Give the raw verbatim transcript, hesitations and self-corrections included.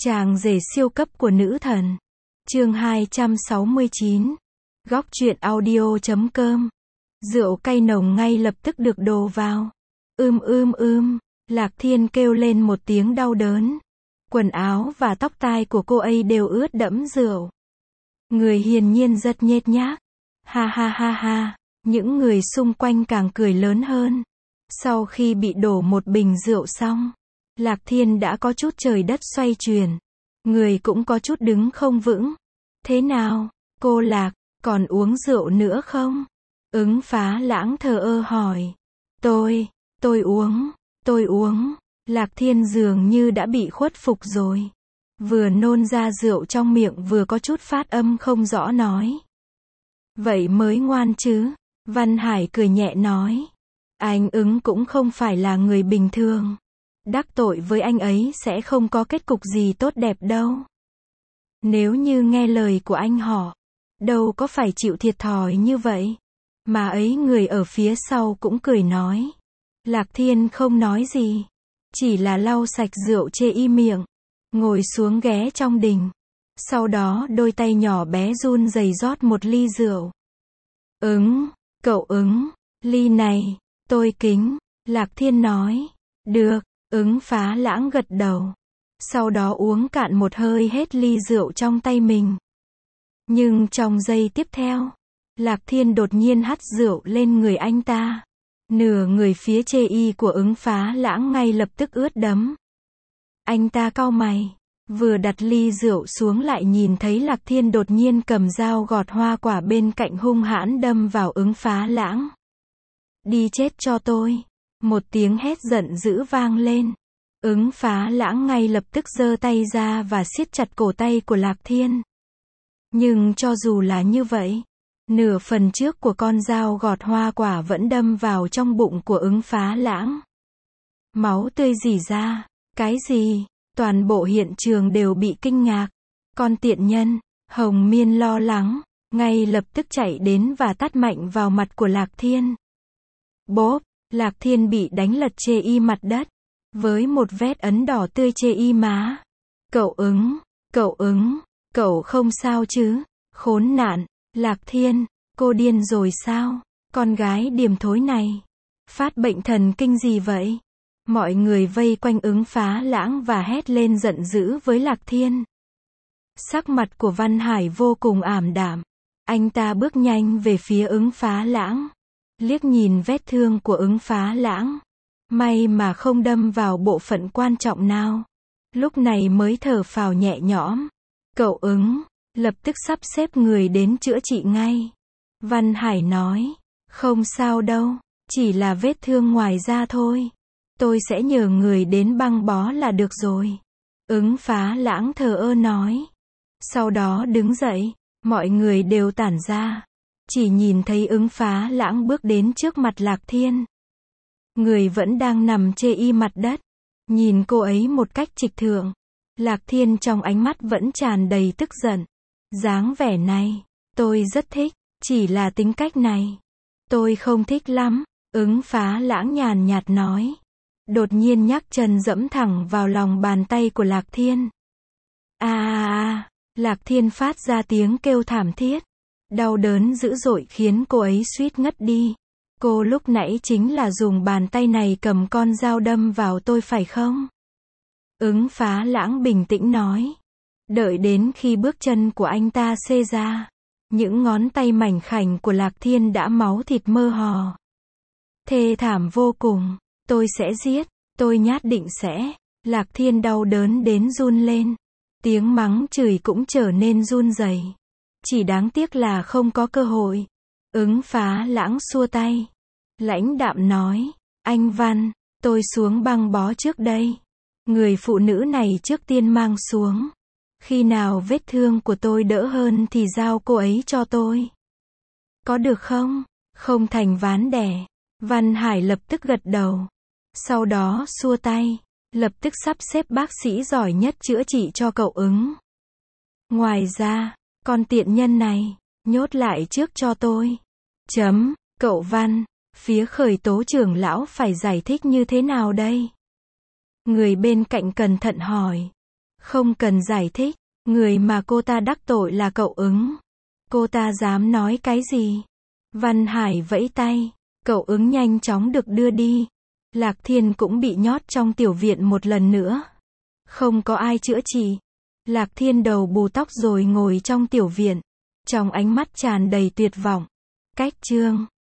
Chàng rể siêu cấp của nữ thần. Chương hai trăm sáu mươi chín. Góc truyện audio chấm com. Rượu cay nồng ngay lập tức được đổ vào. Ưm ưm ưm, Lạc Thiên kêu lên một tiếng đau đớn. Quần áo và tóc tai của cô ấy đều ướt đẫm rượu. Người hiển nhiên rất nhếch nhác. Ha ha ha ha, những người xung quanh càng cười lớn hơn. Sau khi bị đổ một bình rượu xong, Lạc Thiên đã có chút trời đất xoay chuyển. Người cũng có chút đứng không vững. Thế nào, cô Lạc, còn uống rượu nữa không? Ứng Phá Lãng thờ ơ hỏi. Tôi, tôi uống, tôi uống. Lạc Thiên dường như đã bị khuất phục rồi. Vừa nôn ra rượu trong miệng vừa có chút phát âm không rõ nói. Vậy mới ngoan chứ. Văn Hải cười nhẹ nói. Anh Ứng cũng không phải là người bình thường. Đắc tội với anh ấy sẽ không có kết cục gì tốt đẹp đâu. Nếu như nghe lời của anh họ, đâu có phải chịu thiệt thòi như vậy. Mà ấy người ở phía sau cũng cười nói. Lạc Thiên không nói gì, chỉ là lau sạch rượu chê y miệng, ngồi xuống ghé trong đình. Sau đó đôi tay nhỏ bé run rẩy rót một ly rượu. Ứng, cậu Ứng, ly này, tôi kính. Lạc Thiên nói. Được. Ứng Phá Lãng gật đầu. Sau đó uống cạn một hơi hết ly rượu trong tay mình. Nhưng trong giây tiếp theo, Lạc Thiên đột nhiên hắt rượu lên người anh ta. Nửa người phía chê y của Ứng Phá Lãng ngay lập tức ướt đẫm. Anh ta cau mày, vừa đặt ly rượu xuống lại nhìn thấy Lạc Thiên đột nhiên cầm dao gọt hoa quả bên cạnh hung hãn đâm vào Ứng Phá Lãng. Đi chết cho tôi. Một tiếng hét giận dữ vang lên. Ứng Phá Lãng ngay lập tức giơ tay ra và siết chặt cổ tay của Lạc Thiên. Nhưng cho dù là như vậy, nửa phần trước của con dao gọt hoa quả vẫn đâm vào trong bụng của Ứng Phá Lãng. Máu tươi rỉ ra. Cái gì? Toàn bộ hiện trường đều bị kinh ngạc. Con tiện nhân, Hồng Miên lo lắng, ngay lập tức chạy đến và tát mạnh vào mặt của Lạc Thiên. Bốp! Lạc Thiên bị đánh lật chê y mặt đất, với một vết ấn đỏ tươi chê y má. Cậu Ứng, cậu Ứng, cậu không sao chứ? Khốn nạn! Lạc Thiên, cô điên rồi sao? Con gái điềm thối này, phát bệnh thần kinh gì vậy? Mọi người vây quanh Ứng Phá Lãng và hét lên giận dữ với Lạc Thiên. Sắc mặt của Văn Hải vô cùng ảm đạm. Anh ta bước nhanh về phía Ứng Phá Lãng. Liếc nhìn vết thương của Ứng Phá Lãng. May mà không đâm vào bộ phận quan trọng nào. Lúc này mới thở phào nhẹ nhõm. Cậu Ứng, lập tức sắp xếp người đến chữa trị ngay. Văn Hải nói. Không sao đâu, chỉ là vết thương ngoài da thôi. Tôi sẽ nhờ người đến băng bó là được rồi. Ứng Phá Lãng thờ ơ nói. Sau đó đứng dậy, mọi người đều tản ra. Chỉ nhìn thấy Ứng Phá Lãng bước đến trước mặt Lạc Thiên. Người vẫn đang nằm chê y mặt đất. Nhìn cô ấy một cách trịch thượng. Lạc Thiên trong ánh mắt vẫn tràn đầy tức giận. Dáng vẻ này, tôi rất thích, chỉ là tính cách này, tôi không thích lắm. Ứng Phá Lãng nhàn nhạt nói. Đột nhiên nhấc chân dẫm thẳng vào lòng bàn tay của Lạc Thiên. A a a, Lạc Thiên phát ra tiếng kêu thảm thiết. Đau đớn dữ dội khiến cô ấy suýt ngất đi. Cô lúc nãy chính là dùng bàn tay này cầm con dao đâm vào tôi phải không? Ứng Phá Lãng bình tĩnh nói. Đợi đến khi bước chân của anh ta xê ra, những ngón tay mảnh khảnh của Lạc Thiên đã máu thịt mơ hồ. Thê thảm vô cùng. Tôi sẽ giết, tôi nhất định sẽ. Lạc Thiên đau đớn đến run lên. Tiếng mắng chửi cũng trở nên run rẩy. Chỉ đáng tiếc là không có cơ hội. Ứng Phá Lãng xua tay. Lãnh đạm nói. Anh Văn, tôi xuống băng bó trước đây. Người phụ nữ này trước tiên mang xuống. Khi nào vết thương của tôi đỡ hơn thì giao cô ấy cho tôi. Có được không? Không thành ván đẻ. Văn Hải lập tức gật đầu. Sau đó xua tay. Lập tức sắp xếp bác sĩ giỏi nhất chữa trị cho cậu Ứng. Ngoài ra, con tiện nhân này, nhốt lại trước cho tôi. Chấm, cậu Văn, phía khởi tố trưởng lão phải giải thích như thế nào đây? Người bên cạnh cẩn thận hỏi. Không cần giải thích, người mà cô ta đắc tội là cậu ứng. Cô ta dám nói cái gì? Văn Hải vẫy tay, cậu ứng nhanh chóng được đưa đi. Lạc Thiên cũng bị nhốt trong tiểu viện một lần nữa. Không có ai chữa trị. Lạc Thiên đầu bù tóc rồi ngồi trong tiểu viện. Trong ánh mắt tràn đầy tuyệt vọng. Cách chương